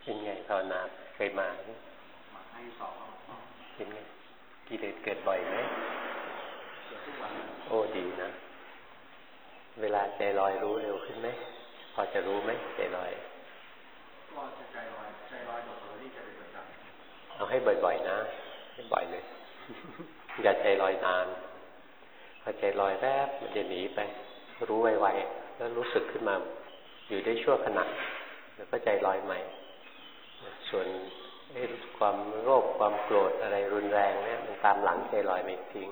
เป็นไงภาวนาเคยมาให้สอบเป็นไงกิเลสเกิดบ่อยไหมโอ้ดีนะเวลาใจลอยรู้เร็วขึ้นไหมพอจะรู้ไหมใจลอยก็จะใจลอยหมดเลยที่จะเป็นประจำเอาให้บ่อยๆนะให้บ่อยเลยอย่าใจลอยนานพอใจลอยแวบมันจะหนีไปรู้ไวๆแล้วรู้สึกขึ้นมาอยู่ได้ชั่วขณะแล้วก็ใจลอยใหม่ส่วนความโลภความโกรธอะไรรุนแรงเนี่ยมันตามหลังใจลอยไม่ทิ้ง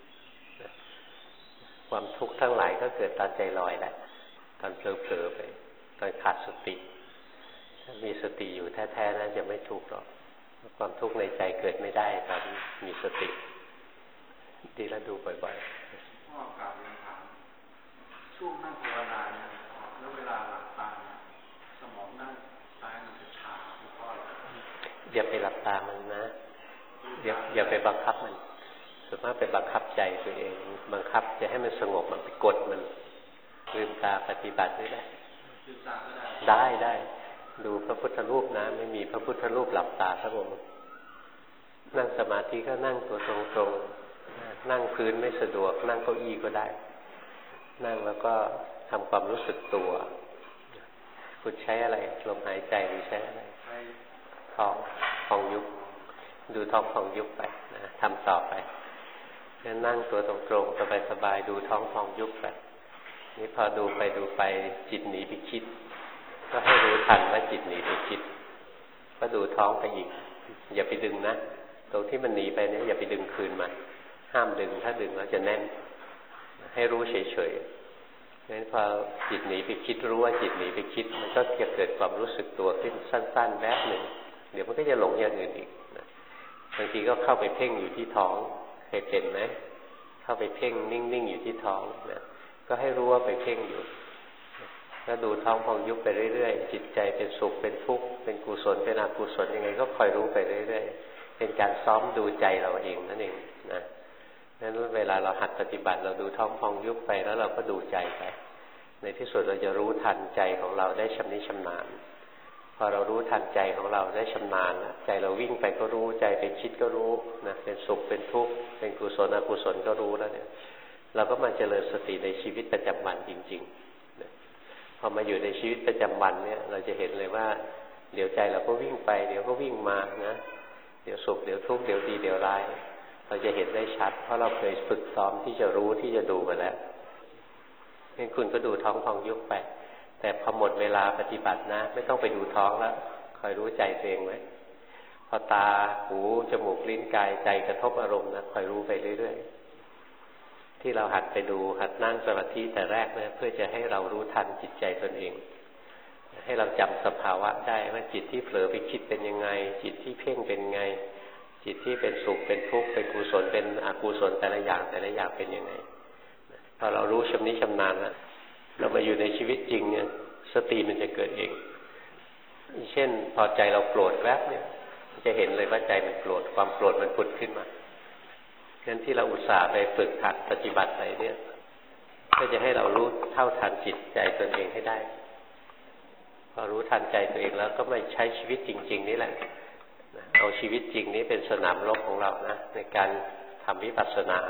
ความทุกข์ทั้งหลายก็เกิดตอนใจลอยแหละตอนเผลอๆไปตอนขาดสติถ้ามีสติอยู่แท้ๆนั้นจะไม่ทุกข์หรอกความทุกข์ในใจเกิดไม่ได้ตอนมีสติดีแล้วดูบ่อยๆพ่อกล่าวเรียนถามช่วงนั่งภาวนาเนี่ยแล้วเวลาหลับตาสมองนั่งซ้ายมันจะชาเพราะอะไรอย่าไปหลับตามันนะอย่าไปบังคับมันส่วนมากไปบังคับใจตัวเองบังคับจะให้มันสงบมันไปกดมันลืมตาปฏิบัติได้ลืมตาก็ได้ดูพระพุทธรูปนะไม่มีพระพุทธรูปหลับตาทั้งองค์นั่งสมาธิก็นั่งตัวตรงๆนั่งพื้นไม่สะดวกนั่งเก้าอี้ก็ได้นั่งแล้วก็ทำความรู้สึกตัวคุณใช้อะไรลมหายใจหรือใช้อะไรท้องพองยุบดูท้องพองยุบไปนะทำต่อไปนั่งตัวตรงๆสบายๆดูท้องพองยุบไปนี่พอดูไปจิตหนีไปคิดก็ให้รู้ทันว่าจิตหนีไปคิดก็ดูท้องไปอีกอย่าไปดึงนะตรงที่มันหนีไปเนี่ยอย่าไปดึงคืนมาห้ามดึงถ้าดึงแล้วจะแน่นให้รู้เฉยๆงั้นพอจิตหนีไปคิดรู้ว่าจิตหนีไปคิดมันก็จะเกิดความรู้สึกตัวขึ้นสั้นๆแวบหนึ่งเดี๋ยวมันก็จะหลงอย่างอื่นอีกบางทีก็เข้าไปเพ่งอยู่ที่ท้องเคยเป็นไหมเข้าไปเพ่งนิ่งๆอยู่ที่ท้องนะก็ให้รู้ว่าไปเพ่งอยู่ก็ดูท้องพองยุบไปเรื่อยๆจิตใจเป็นสุขเป็นทุกข์เป็นกุศลเป็นอกุศลยังไงก็คอยรู้ไปเรื่อยๆเป็นการซ้อมดูใจเราเองนั่นเองนะนั้นเวลาเราหัดปฏิบัติเราดูท้องพองยุบไปแล้วเราก็ดูใจไปในที่สุดเราจะรู้ทันใจของเราได้ชำนิชำนาญพอเรารู้ทันใจของเราได้ชำนาญแล้วใจเราวิ่งไปก็รู้ใจเป็นคิดก็รู้นะเป็นสุขเป็นทุกข์เป็นกุศลอกุศลก็รู้แล้วเนี่ยเราก็มาเจริญสติในชีวิตประจำวันจริงๆนะพอมาอยู่ในชีวิตประจำวันเนี่ยเราจะเห็นเลยว่าเดี๋ยวใจเราก็วิ่งไปเดี๋ยวก็วิ่งมานะเดี๋ยวสุขเดี๋ยวทุกข์เดี๋ยวดีเดี๋ยวร้ายเราจะเห็นได้ชัดเพราะเราเคยฝึกซ้อมที่จะรู้ที่จะดูมาแล้วงั้นคุณก็ดูท้องพองยุบไปแต่พอหมดเวลาปฏิบัตินะไม่ต้องไปดูท้องแล้วคอยรู้ใจตัวเองไว้พอตาหูจมูกลิ้นกายใจกระทบอารมณ์นะคอยรู้ไปเรื่อยๆที่เราหัดไปดูหัดนั่งสมาธิแต่แรกนะเพื่อจะให้เรารู้ทันจิตใจตนเองให้เราจำสภาวะได้ว่าจิตที่เผลอไปคิดเป็นยังไงจิตที่เพ่งเป็นไงจิตที่เป็นสุขเป็นทุกข์เป็นกุศลเป็นอกุศลแต่ละอย่างเป็นยังไงพอเรารู้ชำนิชำนาญแล้วเรามาอยู่ในชีวิตจริงเนี่ยสติมันจะเกิดเองเช่นพอใจเราโกรธแวบเนี่ยจะเห็นเลยว่าใจมันโกรธความโกรธมันผุดขึ้นมางั้นที่เราอุตส่าห์ไปฝึกหัดปฏิบัติอะไรเนี่ยก็จะให้เรารู้เท่าทันจิตใจตนเองให้ได้พอรู้ทันใจตัวเองแล้วก็มาใช้ชีวิตจริงๆนี่แหละเอาชีวิตจริงนี้เป็นสนามรบของเรานะในการทำวิปัสสนา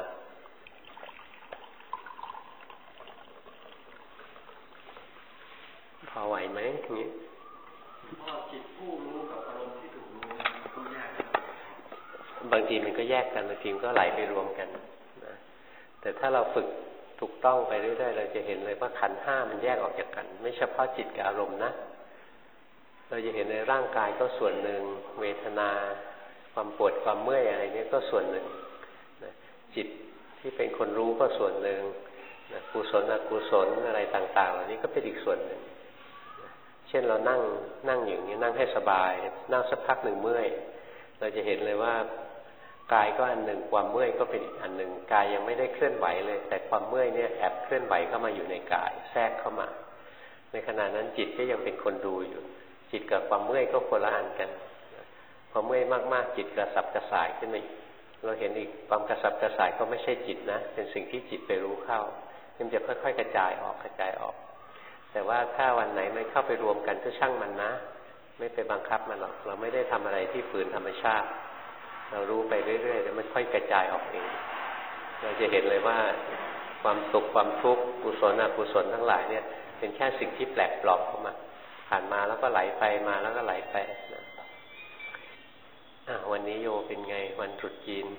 พอไหวไหมนี้พอจิตผู้รู้กับอารมณ์ที่ถูกรู้ต้องแยกกันบางทีมันก็แยกกันบางทีก็ไหลไปรวมกันนะแต่ถ้าเราฝึกถูกต้องไปเรื่อยๆเราจะเห็นเลยว่าขันธ์ห้ามันแยกออกจากกันไม่เฉพาะจิตกับอารมณ์นะเราจะเห็นในร่างกายก็ส่วนหนึ่งเวทนาความปวดความเมื่อยอะไรนี้ก็ส่วนหนึ่งนะจิตที่เป็นคนรู้ก็ส่วนหนึ่งนะกุศลอกุศลอะไรต่างๆเหล่านี้ก็เป็นอีกส่วนหนึ่งนะเช่นเรานั่งอย่างนี้นั่งให้สบายนั่งสักพักหนึ่งเมื่อยเราจะเห็นเลยว่ากายก็อันหนึ่งความเมื่อยก็เป็นอีกอันหนึ่งกายยังไม่ได้เคลื่อนไหวเลยแต่ความเมื่อยเนี่ยแอบเคลื่อนไหวเข้ามาอยู่ในกายแทรกเข้ามาในขณะนั้นจิตก็ยังเป็นคนดูอยู่จิตกับความเมื่อยก็คนละอันกันความเมื่อยมากๆจิตกระสับกระส่ายขึ้นมาเราเห็นอีกความกระสับกระส่ายก็ไม่ใช่จิตนะเป็นสิ่งที่จิตไปรู้เข้ามันจะค่อยๆกระจายออกแต่ว่าถ้าวันไหนมันเข้าไปรวมกันก็ช่างมันนะไม่ไปบังคับมันหรอกเราไม่ได้ทำอะไรที่ฝืนธรรมชาติเรารู้ไปเรื่อยๆแล้วมันค่อยกระจายออกเองเราจะเห็นเลยว่าความสุขความทุกข์กุศลอกุศลทั้งหลายเนี่ยเป็นแค่สิ่งที่แปลกปลอมเข้ามาผ่านมาแล้วก็ไหลไปมาแล้วก็ไหลไปนะวันนี้โยเป็นไงวันตรุษจีน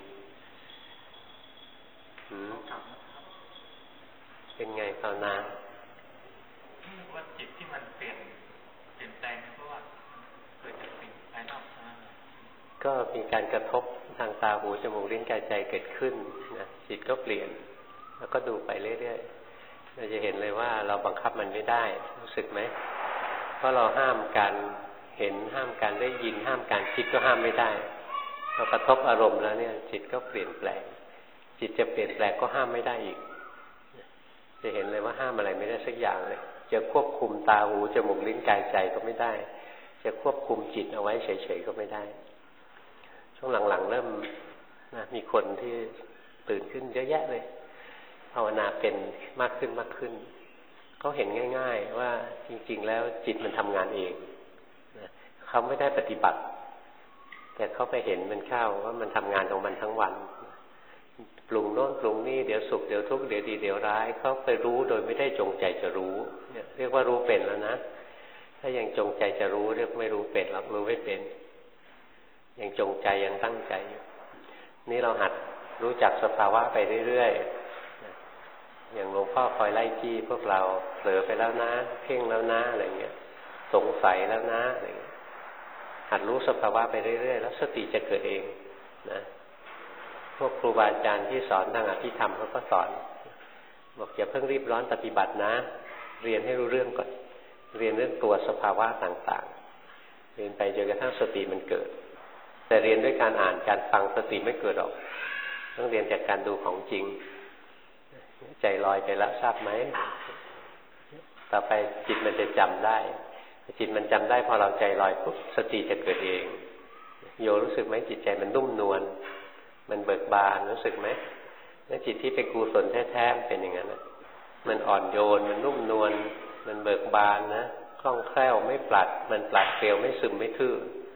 เป็นไงภาวนาว่าจิตที่มันเปลี่ยนแปลงเพราะว่าเกิดจากสิ่งภายนอกก็มีการกระทบทางตาหูจมูกลิ้นกายใจเกิดขึ้นนะจิตก็เปลี่ยนแล้วก็ดูไปเรื่อยๆเราจะเห็นเลยว่าเราบังคับมันไม่ได้รู้สึกไหมเพราะเราห้ามการเห็นห้ามการได้ยินห้ามการคิดก็ห้ามไม่ได้พอกระทบอารมณ์แล้วเนี่ยจิตก็เปลี่ยนแปลงจิตจะเปลี่ยนแปลงก็ห้ามไม่ได้อีกจะเห็นเลยว่าห้ามอะไรไม่ได้สักอย่างเลยจะควบคุมตาหูจมูกลิ้นกายใจก็ไม่ได้จะควบคุมจิตเอาไว้เฉยๆก็ไม่ได้ช่วงหลังๆเริ่มมีคนที่ตื่นขึ้นเยอะแยะเลยภาวนาเป็นมากขึ้นเขาเห็นง่ายๆว่าจริงๆแล้วจิตมันทำงานเองเขาไม่ได้ปฏิบัติแต่เขาไปเห็นมันเข้าว่ามันทำงานของมันทั้งวันปรุงโน้นปรุงนี่เดี๋ยวสุขเดี๋ยวทุกข์เดี๋ยวดีเดี๋ยวร้ายเขาไปรู้โดยไม่ได้จงใจจะรู้เนี่ยเรียกว่ารู้เป็นแล้วนะถ้ายังจงใจจะรู้เรียกไม่รู้เป็นหรอกรู้ไม่เป็นยังจงใจยังตั้งใจอยู่นี่เราหัดรู้จักสภาวะไปเรื่อยๆอย่างหลวงพ่อคอยไล่จี้พวกเราเผลอไปแล้วนะเพ่งแล้วนะอะไรเงี้ยสงสัยแล้วนะอะไรเงี้ยหัดรู้สภาวะไปเรื่อยๆแล้วสติจะเกิดเองนะพวกครูบาอาจารย์ที่สอนทางอภิธรรมเขาก็สอนบอกอย่าเพิ่งรีบร้อนปฏิบัตินะเรียนให้รู้เรื่องก่อนเรียนเรื่องตัวสภาวะต่างๆเรียนไปจนกระทั่งสติมันเกิดแต่เรียนด้วยการอ่านการฟังสติไม่เกิดหรอกต้องเรียนจากการดูของจริงใจลอยไปแล้วทราบไหมต่อไปจิตมันจะจำได้จิตมันจำได้พอเราใจลอยปุ๊บสติจะเกิดเองโยรู้สึกไหมจิตใจมันนุ่มนวลมันเบิกบานรู้สึกไหมแล้วจิตที่เป็นกุศลแท้ๆเป็นอย่างนั้นมันอ่อนโยนมันนุ่มนวลมันเบิกบานนะคล่องแคล่วไม่ปลัดมันปลัดเปลี่ยวไม่ซึมไม่ทื่อ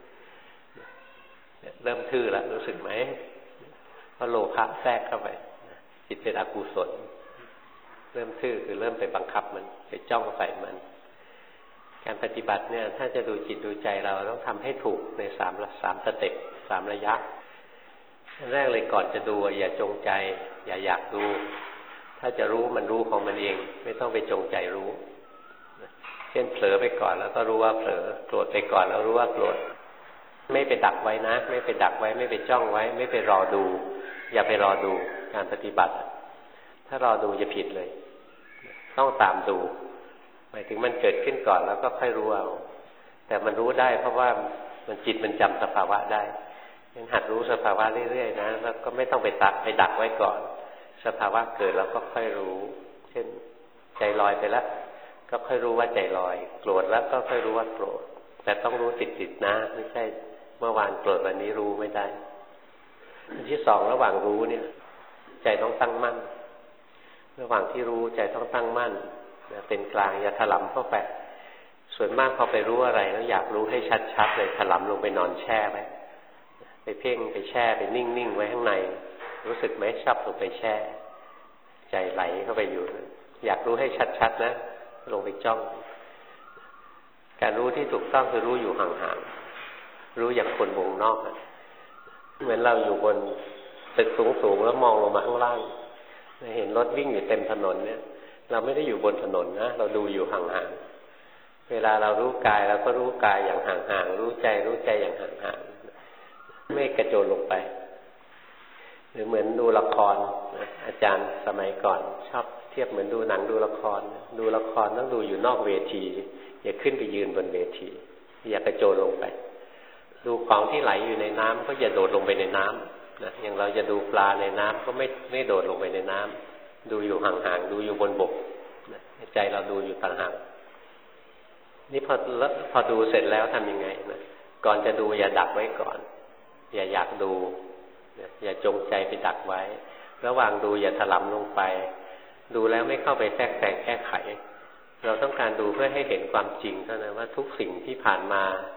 เริ่มทื่อแล้วรู้สึกไหมเพราะโลภะแทรกเข้าไปจิตเป็นอกุศลเริ่มทื่อคือเริ่มไปบังคับมันไปจ้องใส่มันการปฏิบัติเนี่ยถ้าจะดูจิตดูใจเราต้องทำให้ถูกในสามสเต็ป3ระยะอันแรกเลยก่อนจะดูอย่าจงใจอย่าอยากดูถ้าจะรู้มันรู้ของมันเองไม่ต้องไปจงใจรู้เช่นเผลอไปก่อนแล้วก็รู้ว่าเผลอโกรธไปก่อนแล้วรู้ว่าโกรธไม่ไปดักไว้นะไม่ไปดักไว้ไม่ไปจ้องไว้ไม่ไปรอดูอย่าไปรอดูการปฏิบัติถ้ารอดูจะผิดเลยต้องตามดูหมายถึงมันเกิดขึ้นก่อนแล้วก็ค่อยรู้เอาแต่มันรู้ได้เพราะว่ามันจิตมันจำสภาวะได้งั้นหัดรู้สภาวะเรื่อยๆนะแล้วก็ไม่ต้องไปดักไว้ก่อนสภาวะเกิดแล้วก็ค่อยรู้เช่นใจลอยไปแล้วก็ค่อยรู้ว่าใจลอยโกรธแล้วก็ค่อยรู้ว่าโกรธแต่ต้องรู้ติดๆนะไม่ใช่เมื่อวานโกรธวันนี้รู้ไม่ได้อันที่สองระหว่างรู้เนี่ยใจต้องตั้งมั่นระหว่างที่รู้ใจต้องตั้งมั่นเป็นกลางอย่าถลำเข้าไปส่วนมากพอไปรู้อะไรแล้วอยากรู้ให้ชัดๆเลยถลำลงไปนอนแช่ไว้ไปเพ่งไปแช่ไปนิ่งๆไว้ข้างในรู้สึกไหมชับลงไปแช่ใจไหลเข้าไปอยู่อยากรู้ให้ชัดๆนะลงไปจ้องการรู้ที่ถูกต้องคือรู้อยู่ห่างๆรู้อย่างคนวงนอกเหมือนเราอยู่บนตึกสูงๆแล้วมองลงมาข้างล่างเห็นรถวิ่งอยู่เต็มถนนเนี่ยเราไม่ได้อยู่บนถนนนะเราดูอยู่ห่างๆเวลาเรารู้กายเราก็รู้กายอย่างห่างๆรู้ใจอย่างห่างๆไม่กระโจนลงไปหรือเหมือนดูละครอาจารย์สมัยก่อนชอบเทียบเหมือนดูหนังดูละครต้องดูอยู่นอกเวทีอย่าขึ้นไปยืนบนเวทีอย่ากระโจนลงไปดูของที่ไหลอยู่ในน้ำก็อย่าโดดลงไปในน้ำนะอย่างเราจะดูปลาในน้ำก็ไม่โดดลงไปในน้ำดูอยู่ห่างๆดูอยู่บนบกนะใจเราดูอยู่ต่างหากนี่พอดูเสร็จแล้วทำยังไงนะก่อนจะดูอย่าดักไว้ก่อนอย่าอยากดูอย่าจงใจไปดักไว้ระหว่างดูอย่าถลำลงไปดูแล้วไม่เข้าไปแทรกแต่งแก้ไขเราต้องการดูเพื่อให้เห็นความจริงเท่านั้นว่าทุกสิ่งที่ผ่านมา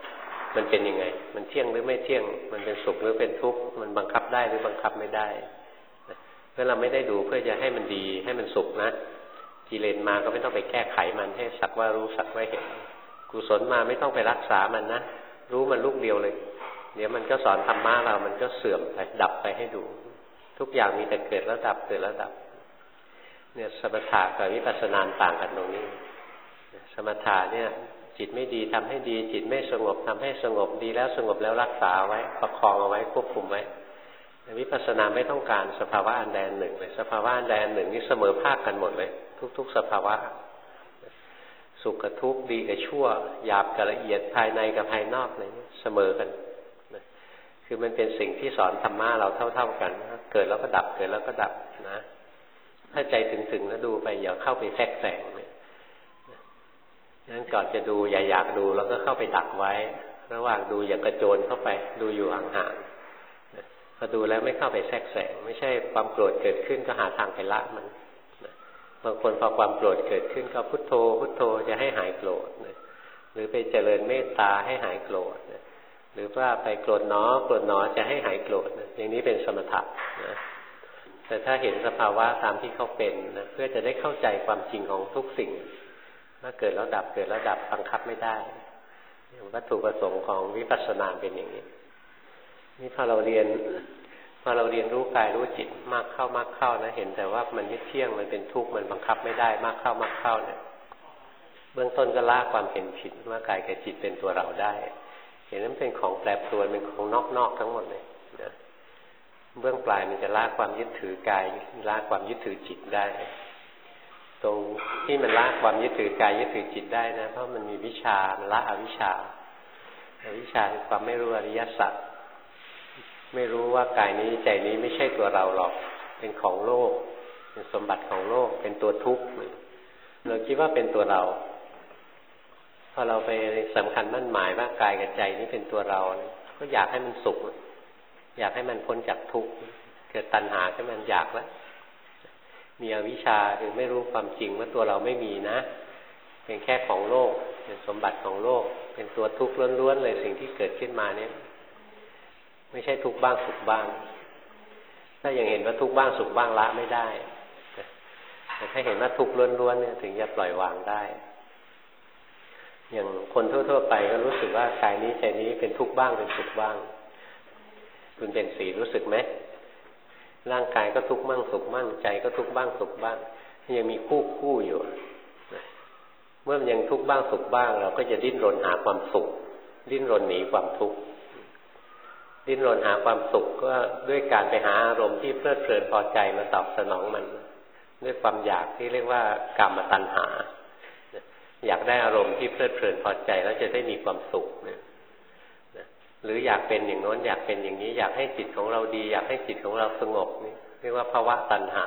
มันเป็นยังไงมันเที่ยงหรือไม่เที่ยงมันเป็นสุขหรือเป็นทุกข์มันบังคับได้หรือบังคับไม่ได้เพื่อเราไม่ได้ดูเพื่อจะให้มันดีให้มันสุขนะกิเลสมาก็ไม่ต้องไปแก้ไขมันให้สักว่ารู้สักว่าเห็นกุศลมาไม่ต้องไปรักษามันนะรู้มันลูกเดียวเลยเดี๋ยวมันก็สอนธรรมะเรามันก็เสื่อมไปดับไปให้ดูทุกอย่างมีแต่เกิดแล้วดับเกิดแล้วดับเนี่ยสมถะกับวิปัสสนาต่างกันตรงนี้สมถะเนี่ยจิตไม่ดีทำให้ดีจิตไม่สงบทำให้สงบดีแล้วสงบแล้วรักษาไว้ประคองเอาไว้ควบคุมไว้วิปัสสนาไม่ต้องการสภาวะอันใดอันหนึ่งเลยสภาวะอันใดอันหนึ่งนี่เสมอภาคกันหมดเลยทุกๆสภาวะสุขกับทุกข์ดีกับชั่วหยาบกับละเอียดภายในกับภายนอกอะไรนี้เสมอกันคือมันเป็นสิ่งที่สอนธรรมะเราเท่าๆกันนะเกิดแล้วก็ดับเกิดแล้วก็ดับนะถ้าใจถึงๆแล้วดูไปอย่าเข้าไปแทรกแซงเลยงั้นก่อนจะดูอย่าอยากดูแล้วก็เข้าไปดักไว้ระหว่างดูอย่ากระโจนเข้าไปดูอยู่ห่างๆพอดูแล้วไม่เข้าไปแทรกแซงไม่ใช่ความโกรธเกิดขึ้นก็หาทางไปละมันบางคนพอความโกรธเกิดขึ้นก็พุทโธพุทโธจะให้หายโกรธหรือไปเจริญเมตตาให้หายโกรธหรือว่าไปโกรธหนอจะให้หายโกรธอย่างนี้เป็นสมถะนะแต่ถ้าเห็นสภาวะตามที่เขาเป็นนะเพื่อจะได้เข้าใจความจริงของทุกสิ่งว่าเกิดแล้วดับเกิดแล้วดับบังคับไม่ได้วัตถุประสงค์ของวิปัสสนาเป็นอย่างนี้นี่พอเราเรียนรู้กายรู้จิตมากเข้านะเห็นแต่ว่ามันไม่เที่ยงมันเป็นทุกข์มันบังคับไม่ได้มากเข้าเนี่ยเบื้องต้นก็ละความเห็นผิดว่ากายกับจิตเป็นตัวเราได้เห็นนั้นเป็นของแปรปรวนเป็นของนอกทั้งหมดเลยนะเบื้องปลายมันจะละความยึดถือกายละความยึดถือจิตได้ตรงที่มันละความยึดถือกายยึดถือจิตได้นะเพราะมันมีวิชามันละอวิชชาคือความไม่รู้อริยสัจไม่รู้ว่ากายนี้ใจนี้ไม่ใช่ตัวเราหรอกเป็นของโลกเป็นสมบัติของโลกเป็นตัวทุกข์เราคิดว่าเป็นตัวเราพอเราไปสำคัญมั่นหมายว่ากายกับใจนี้เป็นตัวเราก็อยากให้มันสุขอยากให้มันพ้นจากทุกข์เกิดตัณหาขึ้นมันอยากแล้วมีอวิชชาคือไม่รู้ความจริงว่าตัวเราไม่มีนะเป็นแค่ของโลกเป็นสมบัติของโลกเป็นตัวทุกข์ล้วนๆเลยสิ่งที่เกิดขึ้นมาเนี่ยไม่ใช่ทุกข์บ้างสุขบ้างถ้ายังเห็นว่าทุกข์บ้างสุขบ้างละไม่ได้แต่ถ้าเห็นว่าทุกข์ล้วนๆเนี่ยถึงจะปล่อยวางได้อย่างคนทั่วๆไปก็รู้สึกว่ากายนี้ใจนี้เป็นทุกข์บ้างเป็นสุขบ้างคุณเป็นสีรู้สึกไหมร่างกายก็ทุกข์บ้างสุขบ้างใจก็ทุกข์บ้างสุขบ้างยังมีคู่อยู่เมื่อมันยังทุกข์บ้างสุขบ้างเราก็จะดิ้นรนหาความสุขดิ้นรนหนีความทุกข์ดิ้นรนหาความสุขก็ด้วยการไปหาอารมณ์ที่เพลิดเพลินพอใจมาตอบสนองมันด้วยความอยากที่เรียกว่ากามตัณหาอยากได้อารมณ์ที่เพลิดเพลินพอใจแล้วจะได้มีความสุขหรืออยากเป็นอย่างโน้นอยากเป็นอย่างนี้อยากให้จิตของเราดีอยากให้จิตของเราสงบนี่เรียกว่าภาวะตัณหา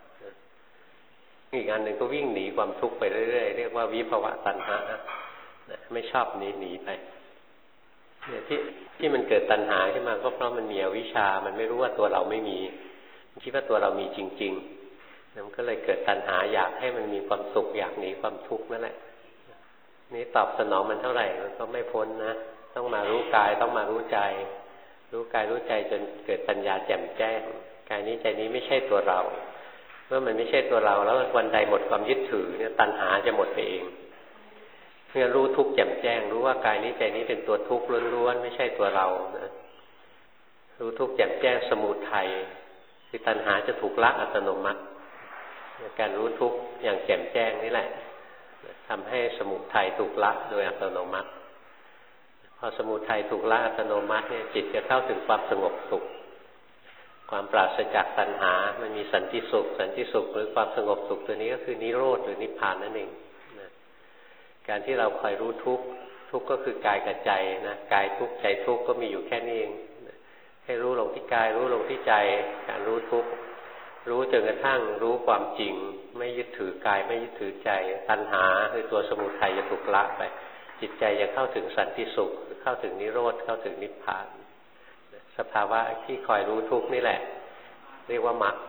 อีกอันหนึ่งก็วิ่งหนีความทุกข์ไปเรื่อยๆเรียกว่าวิภวะตัณหาไม่ชอบหนีไปเนี่ยที่มันเกิดตัณหาขึ้นมาก็เพราะมันมีอวิชชามันไม่รู้ว่าตัวเราไม่มีมันคิดว่าตัวเรามีจริงๆมันก็เลยเกิดตัณหาอยากให้มันมีความสุขอยากหนีความทุกข์นั่นแหละนี่ตอบสนองมันเท่าไหร่มันก็ไม่พ้นนะต้องมารู้กายต้องมารู้ใจรู้กายรู้ใจจนเกิดปัญญาแจ่มแจ้งกายนี้ใจนี้ไม่ใช่ตัวเราเมื่อมันไม่ใช่ตัวเราแล้ววันใดหมดความยึดถือเนี่ยตัณหาจะหมดไปเองเมื่อรู้ทุกข์แจ่มแจ้งรู้ว่ากายนี้ใจนี้เป็นตัวทุกข์ล้วนๆไม่ใช่ตัวเรานะรู้ทุกข์แจ่มแจ้งสมุทัยคือตัณหาจะถูกละอัตโนมัติการรู้ทุกข์อย่างแจ่มแจ้งนี่แหละทำให้สมุทัยถูกละโดยอัตโนมัติพอสมุทัยถูกละอัตโนมัติเนี่ยจิตจะเข้าถึงความสงบสุขความปราศจากตัณหามันมีสันติสุขหรือความสงบสุขตัวนี้ก็คือนิโรธหรือนิพพานนั่นเองการที่เราคอยรู้ทุกข์ก็คือกายกับใจนะกายทุกข์ใจทุกข์ก็มีอยู่แค่นี้เองให้รู้ลงที่กายรู้ลงที่ใจการรู้ทุกข์รู้จนกระทั่งรู้ความจริงไม่ยึดถือกายไม่ยึดถือใจตัณหาคือตัวสมุทัยจะถูกละไปจิตใจจะเข้าถึงสันติสุขเข้าถึงนิโรธเข้าถึงนิพพานสภาวะที่คอยรู้ทุกข์นี่แหละเรียกว่ามรรค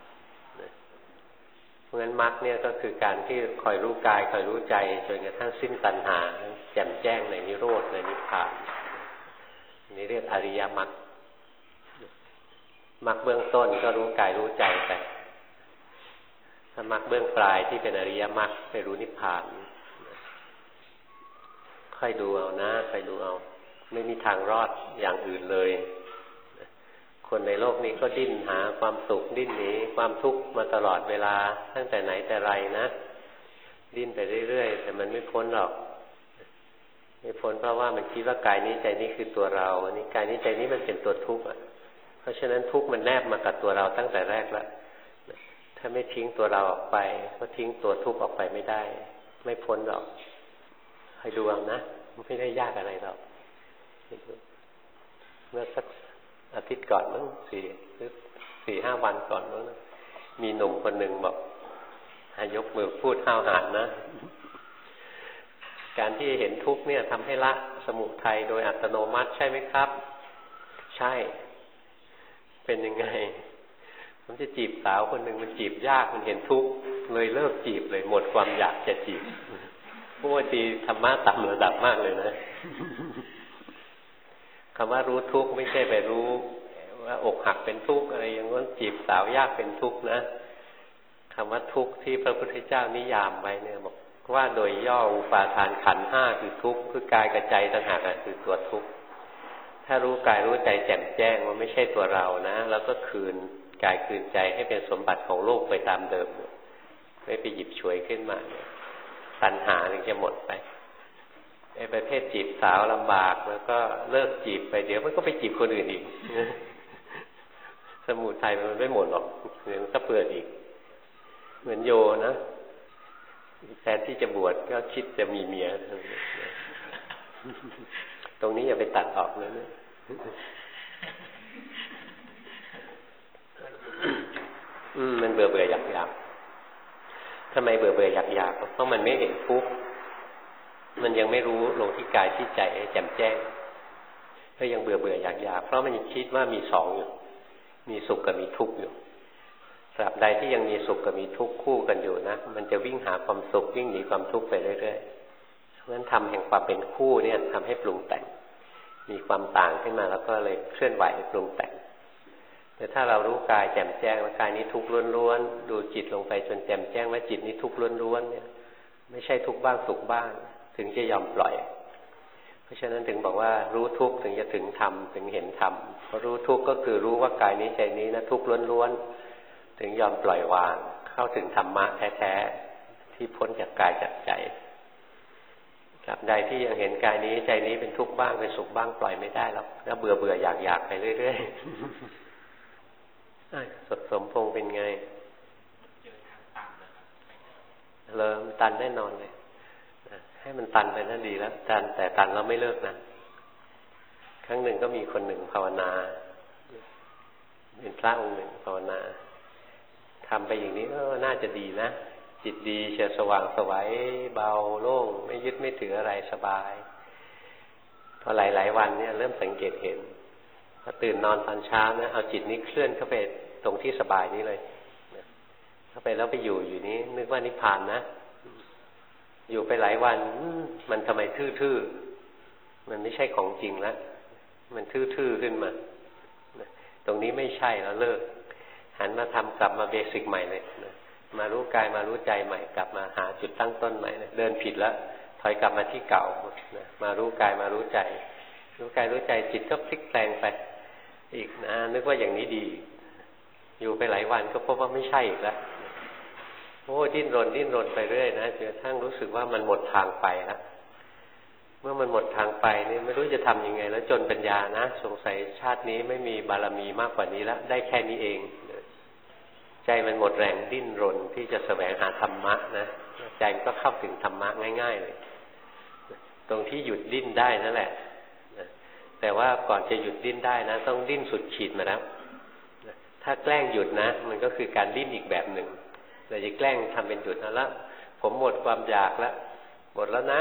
เพราะงั้นมรรคเนี่ยก็คือการที่คอยรู้กายคอยรู้ใจจนกระทั่งสิ้นตัณหาแจ่มแจ้งในนิโรธในนิพพานนี่เรียกอริยมรรคมรรคเบื้องต้นก็รู้กายรู้ใจไปถ้ามรรคเบื้องปลายที่เป็นอริยมรรคไปรู้นิพพานค่อยดูเอานะค่อยดูเอาไม่มีทางรอดอย่างอื่นเลยคนในโลกนี้ก็ดิ้นหาความสุขดิ้นหนีความทุกข์มาตลอดเวลาตั้งแต่ไหนแต่ไรนะดิ้นไปเรื่อยๆแต่มันไม่พ้นหรอกไม่พ้นเพราะว่ามันคิดว่ากายนี้ใจนี้คือตัวเราอันนี้กายนี้ใจนี้มันเป็นตัวทุกข์อ่ะเพราะฉะนั้นทุกข์มันแนบมากับตัวเราตั้งแต่แรกแล้วถ้าไม่ทิ้งตัวเราออกไปก็ทิ้งตัวทุกข์ออกไปไม่ได้ไม่พ้นหรอกให้ดูเอานะไม่ได้ยากอะไรหรอกเมื่อสักอาทิตย์ก่อนมั้ง4-5 วันก่อนมั้งมีหนุ่มคนหนึ่งบอกยกมือพูดห้าวหาญนะการที่เห็นทุกข์เนี่ยทำให้ละสมุทัยโดยอัตโนมัติใช่ไหมครับใช่เป็นยังไงผมจะจีบสาวคนหนึ่งมันจีบยากมันเห็นทุกข์เลยเลิกจีบเลยหมดความอยากจะจีบเพราะว่าทีธรรมะต่ำระดับมากเลยนะคำว่ารู้ทุกข์ไม่ใช่ไปรู้ว่าอกหักเป็นทุกข์อะไรอย่างนั้นจีบสาวยากเป็นทุกข์นะคำว่าทุกข์ที่พระพุทธเจ้านิยามไว้เนี่ยบอกว่าโดยย่ออุปาทานขันธ์5คือทุกข์คือกายกับใจต่างหากคือตัวทุกข์ถ้ารู้กายรู้ใจแจ่มแจ้งว่าไม่ใช่ตัวเรานะแล้วก็คืนกายคืนใจให้เป็นสมบัติของโลกไปตามเดิมไม่ไปหยิบฉวยขึ้นมาตัณหาถึงจะหมดไปไอ้ประเภทจีบสาวลำบากแล้วก็เลิกจีบไปเดี๋ยวมันก็ไปจีบคนอื่นอีกสมุทัยมันไม่หมดหรอกเดี๋ยวมันก็เปิดอีกเหมือนโยนะแทนที่จะบวชก็คิดจะมีเมียตรงนี้อย่าไปตัดออกเลยนะมันเบื่อเบื่ออยากอยากทำไมเบื่อเบื่ออยากอยากเพราะมันไม่เห็นทุกข์มันยังไม่รู้ลงที่กายที่ใจแจ่มแจ้งก็ยังเบื่อเบื่ออยากอยากเพราะมันยังคิดว่ามีสองอยู่มีสุขกับมีทุกข์อยู่ตราบใดที่ยังมีสุขกับมีทุกข์คู่กันอยู่นะมันจะวิ่งหาความสุขวิ่งหนีความทุกข์ไปเรื่อยๆเพราะฉะนั้นธรรมแห่งความเป็นคู่เนี่ยทำให้ปรุงแต่งมีความต่างขึ้นมาแล้วก็เลยเคลื่อนไหวปรุงแต่งแต่ถ้าเรารู้กายแจ่มแจ้งว่ากายนี้ทุกข์ล้วนๆดูจิตลงไปจนแจ่มแจ้งว่าจิตนี้ทุกข์ล้วนๆเนี่ยไม่ใช่ทุกข์บ้างสุขบ้างถึงจะยอมปล่อยเพราะฉะนั้นถึงบอกว่ารู้ทุกข์ถึงจะถึงธรรมถึงเห็นธรรมเพราะรู้ทุกข์ก็คือรู้ว่ากายนี้ใจนี้นะทุกข์ล้วนๆถึงยอมปล่อยวางเข้าถึงธรรมะแท้ๆที่พ้นจากกายจากใจตราบใดที่ยังเห็นกายนี้ใจนี้เป็นทุกข์บ้างเป็นสุขบ้างปล่อยไม่ได้หรอกแล้วเบื่อเบื่ออยากอยากไปเรื่อยๆสดสมพงษ์เป็นไงเริ่มตันแน่นอนเลยให้มันตันไปนั่นดีแล้วตันแต่ตันแล้วไม่เลิกนะครั้งหนึ่งก็มีคนหนึ่งภาวนาเป็นพระองค์หนึ่งภาวนาทำไปอย่างนี้น่าจะดีนะจิตดีเฉยสว่างสวัยเบาโล่งไม่ยึดไม่ถืออะไรสบายพอหลายๆวันเนี่ยเริ่มสังเกตเห็นพอตื่นนอนตอนเช้านะเอาจิตนี้เคลื่อนเข้าไปตรงที่สบายนี้เลยเข้าไปแล้วไปอยู่นี้นึกว่านิพพานนะอยู่ไปหลายวันมันทำไมทื่อๆมันไม่ใช่ของจริงแล้วมันทื่อๆขึ้นมาตรงนี้ไม่ใช่แล้วเลิกหันมาทำกลับมาเบสิกใหม่เลยมารู้กายมารู้ใจใหม่กลับมาหาจุดตั้งต้นใหม่เดินผิดแล้วถอยกลับมาที่เก่ามารู้กายมารู้ใจรู้กายรู้ใจจิตก็พลิกแปลงไปอีกนะนึกว่าอย่างนี้ดีอยู่ไปหลายวันก็พบว่าไม่ใช่อีกแล้วโอ้ดิ้นรนไปเรื่อยนะจนกระทั่งรู้สึกว่ามันหมดทางไปแล้วเมื่อมันหมดทางไปนี่ไม่รู้จะทำยังไงแล้วจนปัญญานะสงสัยชาตินี้ไม่มีบารมีมากกว่านี้แล้วได้แค่นี้เองใจมันหมดแรงดิ้นรนที่จะแสวงหาธรรมะนะใจมันก็เข้าถึงธรรมะง่ายๆเลยตรงที่หยุดดิ้นได้นั่นแหละแต่ว่าก่อนจะหยุดดิ้นได้นะต้องดิ้นสุดขีดมาแล้วถ้าแกล้งหยุดนะมันก็คือการดิ้นอีกแบบหนึ่งเราจะแกล้งทำเป็นหยุดนะแล้วผมหมดความอยากแล้วหมดแล้วนะ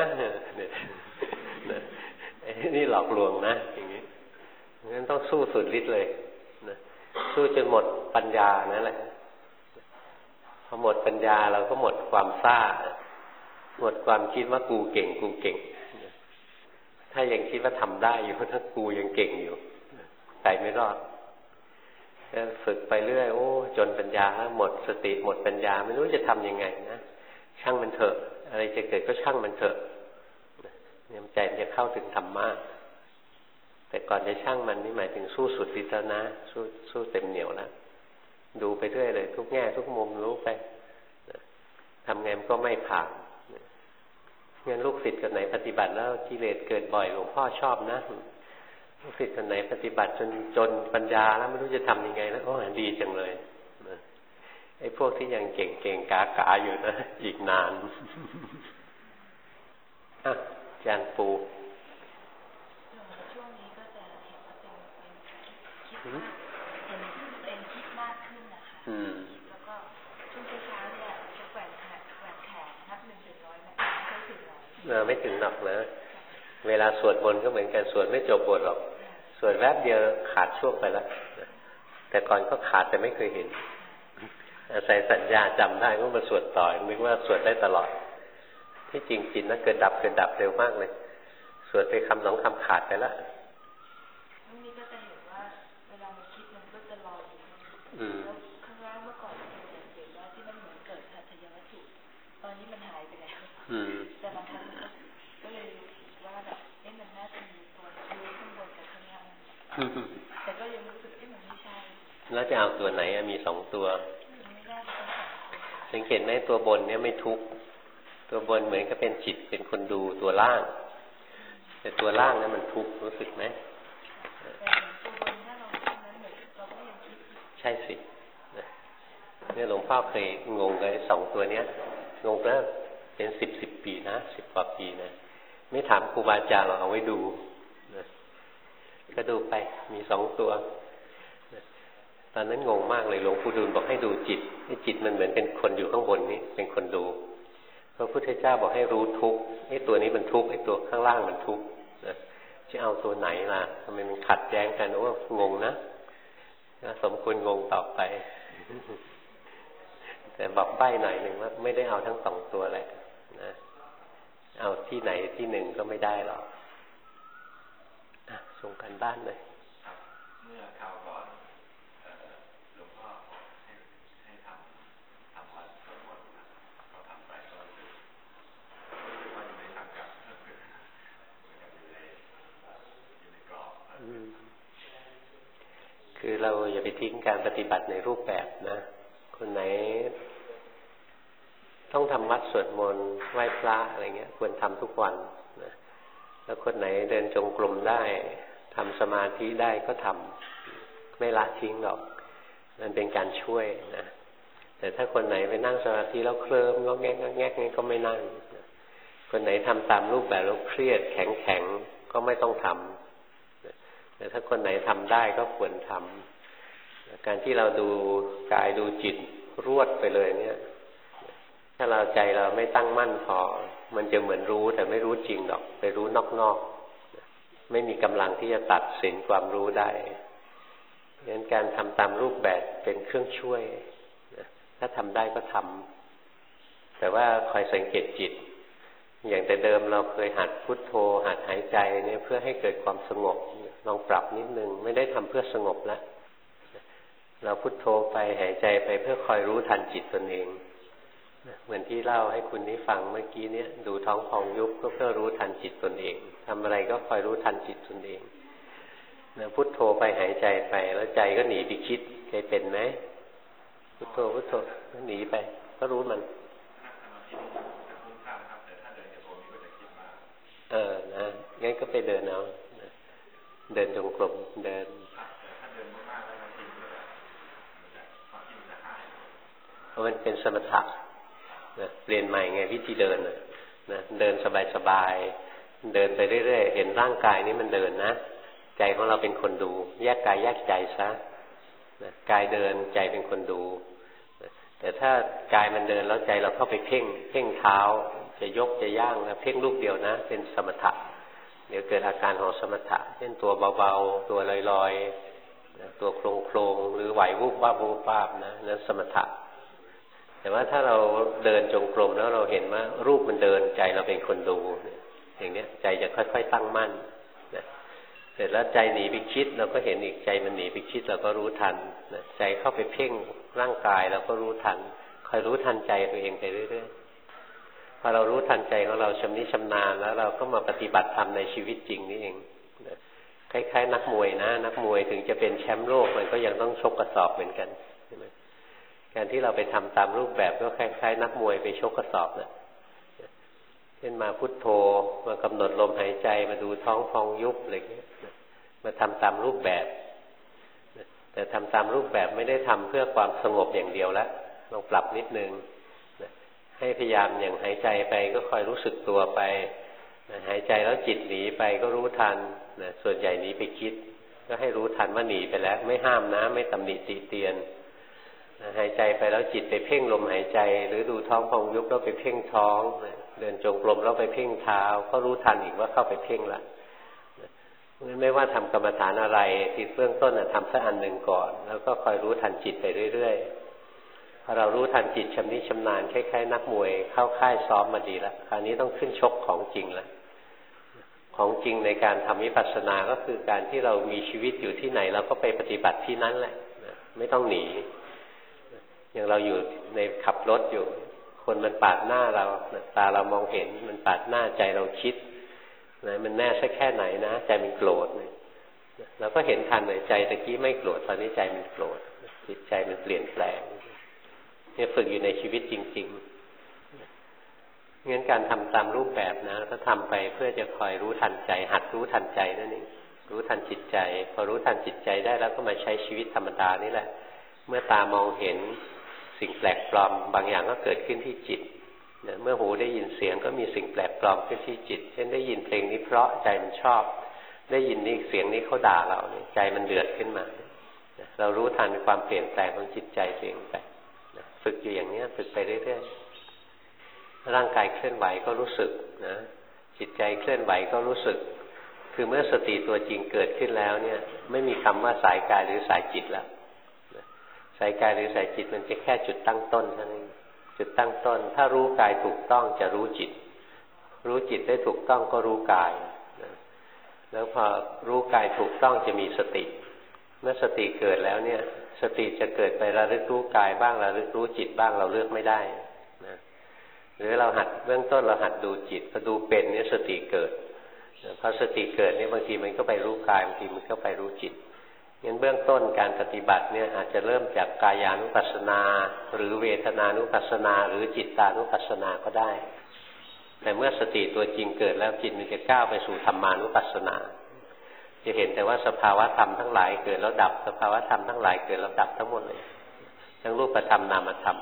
นี่หลอกลวงนะอย่างนี้งั้นต้องสู้สุดฤทธิ์เลยสู้จนหมดปัญญานั่นแหละพอหมดปัญญาเราก็หมดความซ่าหมดความคิดว่ากูเก่งถ้ายังคิดว่าทำได้อยู่ถ้ากูยังเก่งอยู่ไปไม่รอดฝึกไปเรื่อยโอ้จนปัญญาหมดสติหมดปัญญาไม่รู้จะทำยังไงนะช่างมันเถอะอะไรจะเกิดก็ช่างมันเถอะเนี่ยใจมันจะเข้าถึงธรรมะแต่ก่อนจะช่างมันนี่หมายถึงสู้สุดฤทธิ์แล้วนะสู้เต็มเหนียวแล้วดูไปเรื่อยเลยทุกแง่ทุกมุมรู้ไปทำไงมันก็ไม่ผ่านงั้นลูกศิษย์คนไหนปฏิบัติแล้วกิเลสเกิดบ่อยหลวงพ่อชอบนะลูกศิษย์คนไหนปฏิบัติจนปัญญาแล้วไม่รู้จะทำยังไงแล้วโอ้ดีจังเลยไอ้พวกที่ยังเก่งๆกาอยู่นะอีกนานอาจารย์ปูช่วงนี้ก็จะเห็นว่าเป็นคิดมากเห็นเป็นคิดมากขึ้นนะคะแล้วก็ช่วงเช้าเนี่ยจะแกว่งแขนนับ1 ถึง 100ไม่ค่อยถึง100 ไม่ถึงหรอกนะเวลาสวดมนต์ก็เหมือนกันสวดไม่จบบทหรอกสวดแวบเดียวขาดช่วงไปแล้วแต่ก่อนก็ขาดแต่ไม่เคยเห็นอาศัยสัญญาจำได้ก็มาสวดต่อนึกว่าสวดได้ตลอดที่จริงจิตนะเกิดดับเร็วมากเลยสวดไปคำ2 คำขาดไปแล้วนี่ก็จะเห็นว่าเวลามันคิดมันก็จะลอยแล้วข้างล่างเมื่อก่อนเราเห็นว่าที่มันเหมือนเกิดหัตถยวัตถุตอนนี้มันหายไปแล้วแต่บางครั้งก็เลยว่าแบบมันน่าจะมีตัวรู้ข้างบนกับข้างล่างแต่ก็ยังรู้สึกมันไม่ใช่แล้วจะเอาตัวไหนมี2 ตัวสังเกตไหมตัวบนเนี่ยไม่ทุกข์ตัวบนเหมือนกับเป็นจิตเป็นคนดูตัวล่างแต่ตัวล่างนั้นมันทุกข์รู้สึกไหมใช่สิเนี่ยหลวงพ่อเคยงงเลย2 ตัวเนี้ยงงแล้วเป็น10 ปีนะ10 กว่าปีนะไม่ถามครูบาอาจารย์เราเอาไว้ดูนะก็ดูไปมี2 ตัวตอนนั้นงงมากเลยหลวงปู่ดูลบอกให้ดูจิตให้จิตมันเหมือนเป็นคนอยู่ข้างบนนี้เป็นคนดูพระพุทธเจ้าบอกให้รู้ทุกข์ไอ้ตัวนี้มันทุกข์ไอ้ตัวข้างล่างมันทุกข์นะจะเอาตัวไหนล่ะทำไมมันขัดแย้งกันว่างงนะสมควรงงต่อไปแต่บอกใบ้หน่อยหนึ่งว่าไม่ได้เอาทั้ง2 ตัวแหละนะเอาที่ไหนที่หนึ่งก็ไม่ได้หรอกส่งกันบ้านเลยเมื่อคราวก่อนหลวงพ่อให้ทำวัดสวดมนต์ก็ทำไปก็รู้สึกว่าอยู่ในสังกัดอยู่ในกรอบคือเราอย่าไปทิ้งการปฏิบัติในรูปแบบนะคนไหนต้องทำวัดสวดมนต์ไหว้พระอะไรเงี้ยควรทำทุกวันนะแล้วคนไหนเดินจงกรมได้ทำสมาธิได้ก็ทำไม่ละทิ้งหรอกมันเป็นการช่วยนะแต่ถ้าคนไหนไปนั่งสมาธิแล้วเคลิ้มก็แงกนี่ก็ไม่นั่งคนไหนทำตามรูปแบบแล้วเครียดแข็งก็ไม่ต้องทำแต่ถ้าคนไหนทำได้ก็ควรทำการที่เราดูกายดูจิตรวดไปเลยเนี่ยถ้าเราใจเราไม่ตั้งมั่นพอมันจะเหมือนรู้แต่ไม่รู้จริงหรอกไปรู้นอกๆไม่มีกำลังที่จะตัดสินความรู้ได้ดังนั้นการทำตามรูปแบบเป็นเครื่องช่วยถ้าทำได้ก็ทำแต่ว่าคอยสังเกตจิตอย่างแต่เดิมเราเคยหัดพุทโธหัดหายใจเนี่ยเพื่อให้เกิดความสงบลองปรับนิดนึงไม่ได้ทำเพื่อสงบแล้วเราพุทโธไปหายใจไปเพื่อคอยรู้ทันจิตตนเองเหมือนที่เล่าให้คุณนี้ฟังเมื่อกี้เนี่ยดูท้องพองยุบก็เพื่อรู้ทันจิตตนเองทำอะไรก็คอยรู้ทันจิตตนเองพุทโธไปหายใจไปแล้วใจก็หนีไปคิดเคยเป็นไหมพุทโธก็หนีไปก็รู้มันนะงั้นก็ไปเดินเอาเดินจงกรมเดินเพราะมันเป็นสมถะนะเปลี่ยนใหม่ไงวิธีเดินนะเดินสบายๆเดินไปเรื่อยๆเห็นร่างกายนี้มันเดินนะใจของเราเป็นคนดูแยกกายแยกใจซะนะกายเดินใจเป็นคนดูแต่ถ้ากายมันเดินแล้วใจเราเข้าไปเพ่งเท้าจะยกจะย่างนะเพ่งลูกเดียวนะเป็นสมถะเดี๋ยวเกิดอาการของสมถะเช่นตัวเบาๆตัวลอยๆตัวโครงๆหรือไหววูบวาบนะนั่นสมถะแต่ว่าถ้าเราเดินจงกรมแล้วเราเห็นว่ารูปมันเดินใจเราเป็นคนดูอย่างเนี้ยใจจะค่อยๆตั้งมั่นนะเสร็จแล้วใจหนีไปคิดเราก็เห็นอีกใจมันหนีไปคิดเราก็รู้ทันนะใจเข้าไปเพ่งร่างกายเราก็รู้ทันคอยรู้ทันใจตัวเองไปเรื่อยๆพอเรารู้ทันใจของเราชำนิชำนาญแล้วเราก็มาปฏิบัติธรรมในชีวิตจริงนี่เองนะคล้ายๆนักมวยนะนักมวยถึงจะเป็นแชมป์โลกมันก็ยังต้องชกกระสอบเหมือนกันใช่ไหมการที่เราไปทำตามรูปแบบก็คล้ายๆนักมวยไปชกกระสอบนะเช่นมาพุทโธมากำหนดลมหายใจมาดูท้องพองยุบอะไรอย่างเงี้ยมาทำตามรูปแบบแต่ทำตามรูปแบบไม่ได้ทำเพื่อความสงบอย่างเดียวแล้วลองปรับนิดนึงให้พยายามอย่างหายใจไปก็คอยรู้สึกตัวไปหายใจแล้วจิตหนีไปก็รู้ทันส่วนใหญ่หนีไปคิดก็ให้รู้ทันว่าหนีไปแล้วไม่ห้ามนะไม่ตำหนิติเตียนหายใจไปแล้วจิตไปเพ่งลมหายใจหรือดูท้องพองยุบแล้วไปเพ่งท้องเดินจงกรมแล้วไปเพ่งเท้าก็รู้ทันอีกว่าเข้าไปเพ่งละไม่ว่าทำกรรมฐานอะไรที่เบื้องต้นทำสักอันหนึ่งก่อนแล้วก็คอยรู้ทันจิตไปเรื่อยๆพอเรารู้ทันจิตชำนิชำนาญคล้ายๆนักมวยเข้าค่ายซ้อมมาดีแล้วคราวนี้ต้องขึ้นชกของจริงแล้วของจริงในการทำวิปัสสนาก็คือการที่เรามีชีวิตอยู่ที่ไหนเราก็ไปปฏิบัติที่นั้นแหละไม่ต้องหนีอย่างเราอยู่ในขับรถอยู่คนมันปาดหน้าเราตาเรามองเห็นมันปาดหน้าใจเราคิดนะมันแน่สักแค่ไหนนะใจมันโกรธเราก็เห็นทันเลยใจตะกี้ไม่โกรธตอนนี้ใจมันโกรธจิตใจมันเปลี่ยนแปลงเนี่ยฝึกอยู่ในชีวิตจริงๆงั้นการทำตามรูปแบบนะก็ทำไปเพื่อจะคอยรู้ทันใจหัดรู้ทันใจนั่นเองรู้ทันจิตใจพอรู้ทันจิตใจได้แล้วก็มาใช้ชีวิตธรรมดานี่แหละเมื่อตามองเห็นสิ่งแปลกปลอมบางอย่างก็เกิดขึ้นที่จิตเมื่อหูได้ยินเสียงก็มีสิ่งแปลกปลอมขึ้นที่จิตเช่นได้ยินเพลงนี้เพราะใจมันชอบได้ยินนี่เสียงนี้เขาด่าเราเนี่ยใจมันเดือดขึ้นมาเรารู้ทันความเปลี่ยนแปลงของจิตใจตัวเองไปฝึกอยู่อย่างนี้ฝึกไปเรื่อยๆร่างกายเคลื่อนไหวก็รู้สึกนะจิตใจเคลื่อนไหวก็รู้สึกคือเมื่อสติตัวจริงเกิดขึ้นแล้วเนี่ยไม่มีคำว่าสายกายหรือสายจิตแล้วสายกายหรือสายจิตมันจะแค่จุดตั้งต้นเท่านั้นจุดตั้งต้นถ้ารู้กายถูกต้องจะรู้จิตรู้จิตได้ถูกต้องก็รู้กายแล้วพอรู้กายถูกต้องจะมีสติเมื่อสติเกิดแล้วเนี่ยสติจะเกิดไประลึกรู้กายบ้างระลึกรู้จิตบ้างเราเลือกไม่ได้นะหรือเราหัดเบื้องต้นเราหัดดูจิตพอดูเป็นเนี่ยสติเกิดพอสติเกิดเนี่ยบางทีมันก็ไปรู้กายบางทีมันก็ไปรู้จิตงั้นเบื้องต้นการปฏิบัติเนี่ยอาจจะเริ่มจากกายานุปัสสนาหรือเวทนานุปัสสนาหรือจิตตานุปัสสนาก็ได้แต่เมื่อสติตัวจริงเกิดแล้วจิตมันจะก้าวไปสู่ธรรมานุปัสสนาจะเห็นแต่ว่าสภาวะธรรมทั้งหลายเกิดแล้วดับสภาวะธรรมทั้งหลายเกิดแล้วดับทั้งหมดเลยทั้งรูปธรรมนามธรรม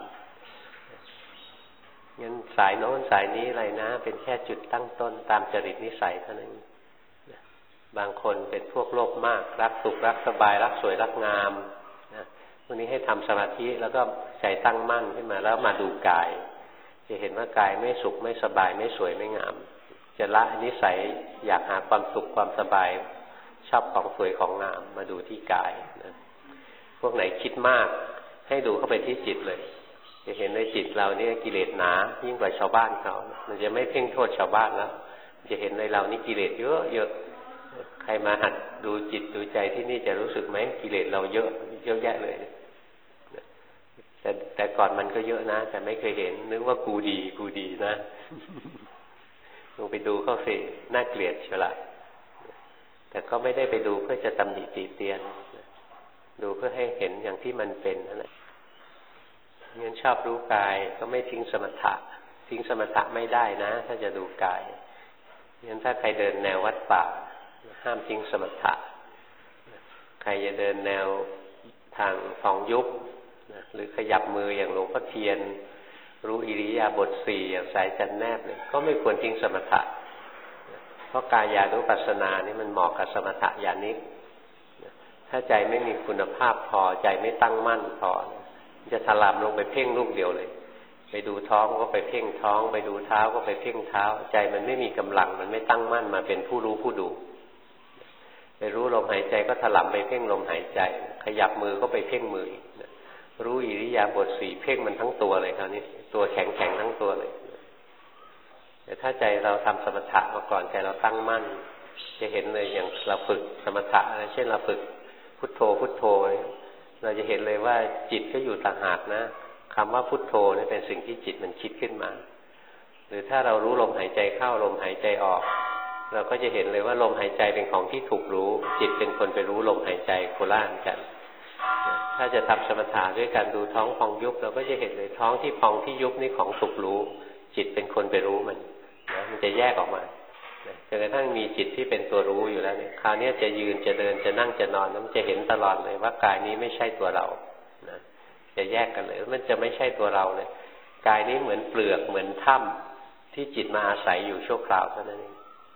งั้นสายโน้นสายนี้อะไรนะเป็นแค่จุดตั้งต้นตามจริตนิสัยเท่านั้นบางคนเป็นพวกโลภมากรักสุขรักสบายรักสวยรักงามนะพวกนี้ให้ทำสมาธิแล้วก็ใจตั้งมั่นขึ้นมาแล้วมาดูกายจะเห็นว่ากายไม่สุขไม่สบายไม่สวยไม่งามจะละนิสัยอยากหาความสุขความสบายชอบของสวยของงามมาดูที่กายนะพวกไหนคิดมากให้ดูเข้าไปที่จิตเลยจะเห็นในจิตเราเนี่ยกิเลสหนายิ่งกว่าชาวบ้านเขามันจะไม่เพ่งโทษชาวบ้านแล้วจะเห็นในเรานี่กิเลสเยอะเยอะใครมาหัดดูจิตดูใจที่นี่จะรู้สึกไหมกิเลสเราเยอะแยะเลยแต่ก่อนมันก็เยอะนะแต่ไม่เคยเห็นนึกว่ากูดีนะลงไปดูเข้าสิน่าเกลียดเชียวละแต่ก็ไม่ได้ไปดูเพื่อจะตำหนิติเตียนดูเพื่อให้เห็นอย่างที่มันเป็นนั่นแหละงั้นชอบรู้กายก็ไม่ทิ้งสมถะทิ้งสมถะไม่ได้นะถ้าจะดูกายงั้นถ้าใครเดินแนววัดป่าห้ามทิ้งสมถะใครจะเดินแนวทางฟองยุบหรือขยับมืออย่างหลวงพ่อเทียนรู้อิริยาบถสี่อย่างสายจันแนบเลยก็ไม่ควรทิ้งสมถะเพราะกายานุปัสสนานี่มันเหมาะกับสมถะญาณิกถ้าใจไม่มีคุณภาพพอใจไม่ตั้งมั่นพอจะถลำลงไปเพ่งลูกเดียวเลยไปดูท้องก็ไปเพ่งท้องไปดูเท้าก็ไปเพ่งเท้าใจมันไม่มีกำลังมันไม่ตั้งมั่นมาเป็นผู้รู้ผู้ดูไปรู้ลมหายใจก็ถลำไปเพ่งลมหายใจขยับมือก็ไปเพ่งมือรู้อิริยาบถสี่เพ่งมันทั้งตัวเลยคราวนี้ตัวแข็งทั้งตัวเลยแต่ถ้าใจเราทำสมถะมาก่อนใจเราตั้งมั่นจะเห็นเลยอย่างเราฝึกสมถะนะเช่นเราฝึกพุทโธพุทโธเราจะเห็นเลยว่าจิตก็อยู่ต่างหากนะคำว่าพุทโธนี่เป็นสิ่งที่จิตมันคิดขึ้นมาหรือถ้าเรารู้ลมหายใจเข้าลมหายใจออกเราก็จะเห็นเลยว่าลมหายใจเป็นของที่ถูกรู้จิตเป็นคนไปรู้ลมหายใจโคล่านกันถ้าจะทำสมถะด้วยการดูท้องพองยุบเราก็จะเห็นเลยท้องที่พองที่ยุบนี่ของถูกรู้จิตเป็นคนไปรู้มันนะมันจะแยกออกมาจนกระทั่งมีจิตที่เป็นตัวรู้อยู่แล้วเนี่ยคราวนี้จะยืนจะเดินจะนั่งจะนอนมันจะเห็นตลอดเลยว่ากายนี้ไม่ใช่ตัวเรานะจะแยกกันเลยมันจะไม่ใช่ตัวเราเลยกายนี้เหมือนเปลือกเหมือนถ้ำที่จิตมาอาศัยอยู่ชั่วคราวเท่านั้นเอง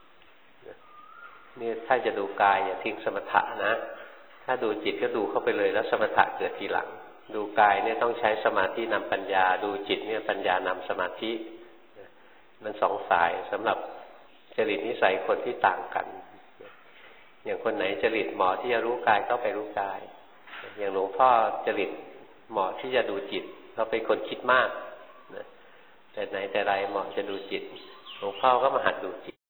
นี่ถ้าจะดูกายอย่าทิ้งสมถะนะถ้าดูจิตก็ดูเข้าไปเลยแล้วสมถะเกิดทีหลังดูกายเนี่ยต้องใช้สมาธินำปัญญาดูจิตเนี่ยปัญญานำสมาธิมันสองสายสำหรับจริตนิสัยคนที่ต่างกันอย่างคนไหนจริตเหมาะที่จะรู้กายก็ไปรู้กายอย่างหลวงพ่อจริตเหมาะที่จะดูจิตเราเป็นคนคิดมากแต่ไหนแต่ไรเหมาะจะดูจิตหลวงพ่อก็มาหัดดูจิต